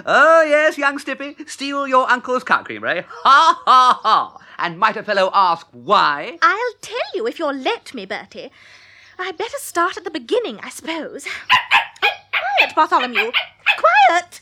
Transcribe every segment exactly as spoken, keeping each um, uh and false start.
Oh, yes, young Stippy, steal your uncle's cat cream, eh? Ha, ha, ha. And might a fellow ask why? I'll tell you if you'll let me, Bertie. I'd better start at the beginning, I suppose. Quiet, Bartholomew. Quiet!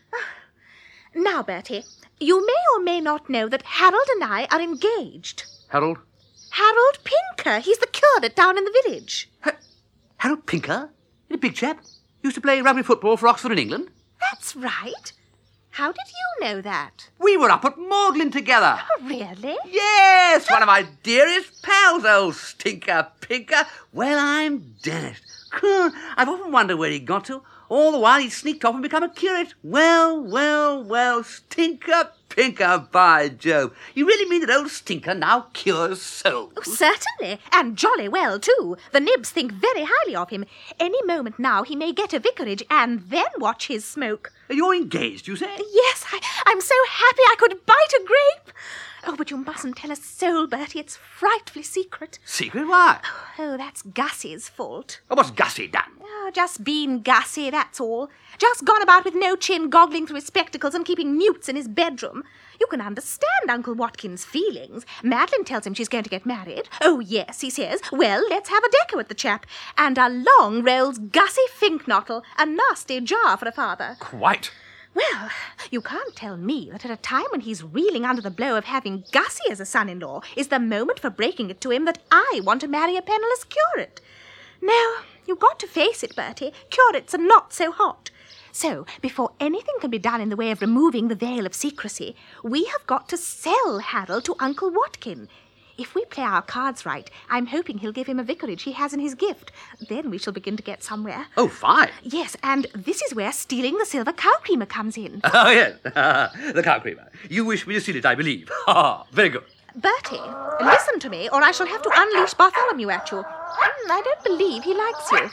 Now, Bertie, you may or may not know that Harold and I are engaged. Harold? Harold Pinker. He's the curate down in the village. Ha- Harold Pinker? A big chap? Used to play rugby football for Oxford in England? That's right. How did you know that? We were up at Magdalen together. Oh, really? Yes, one of my dearest pals, old Stinker Pinker. Well, I'm dashed. I've often wondered where he got to. All the while he sneaked off and become a curate. Well, well, well, Stinker Pinker, by Jove. You really mean that old Stinker now cures souls? Oh, certainly, and jolly well, too. The Nibs think very highly of him. Any moment now he may get a vicarage and then watch his smoke. You're engaged, you say? Yes, I, I'm so happy I could bite a grape. Oh, but you mustn't tell a soul, Bertie. It's frightfully secret. Secret? Why? Oh, that's Gussie's fault. Oh, what's Gussie done? Oh, just being Gussie, that's all. Just gone about with no chin, goggling through his spectacles and keeping newts in his bedroom. You can understand Uncle Watkins' feelings. Madeline tells him she's going to get married. Oh, yes, he says. Well, let's have a deco at the chap. And along rolls Gussie Finknottle, a nasty jar for a father. Quite. Well, you can't tell me that at a time when he's reeling under the blow of having Gussie as a son-in-law is the moment for breaking it to him that I want to marry a penniless curate. No, you've got to face it, Bertie. Curates are not so hot. So, before anything can be done in the way of removing the veil of secrecy, we have got to sell Harold to Uncle Watkin. If we play our cards right, I'm hoping he'll give him a vicarage he has in his gift. Then we shall begin to get somewhere. Oh, fine. Yes, and this is where stealing the silver cow creamer comes in. Oh, yes. The cow creamer. You wish me to steal it, I believe. Ha, very good. Bertie, listen to me, or I shall have to unleash Bartholomew at you. Mm, I don't believe he likes you.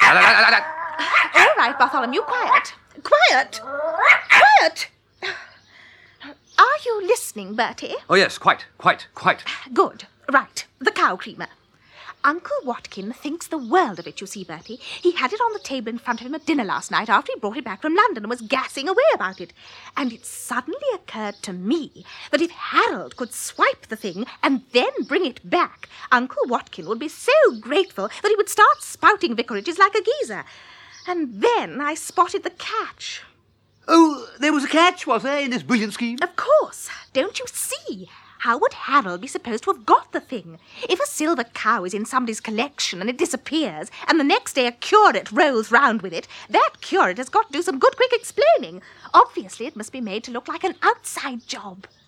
All right, Bartholomew, quiet. Quiet! Quiet! Are you listening, Bertie? Oh, yes, quite, quite, quite. Good. Right, the cow creamer. Uncle Watkin thinks the world of it, you see, Bertie. He had it on the table in front of him at dinner last night after he brought it back from London and was gassing away about it. And it suddenly occurred to me that if Harold could swipe the thing and then bring it back, Uncle Watkin would be so grateful that he would start spouting vicarages like a geezer. And then I spotted the catch. Oh, there was a catch, was there, in this brilliant scheme? Of course. Don't you see? How would Harold be supposed to have got the thing? If a silver cow is in somebody's collection and it disappears, and the next day a curate rolls round with it, that curate has got to do some good quick explaining. Obviously, it must be made to look like an outside job.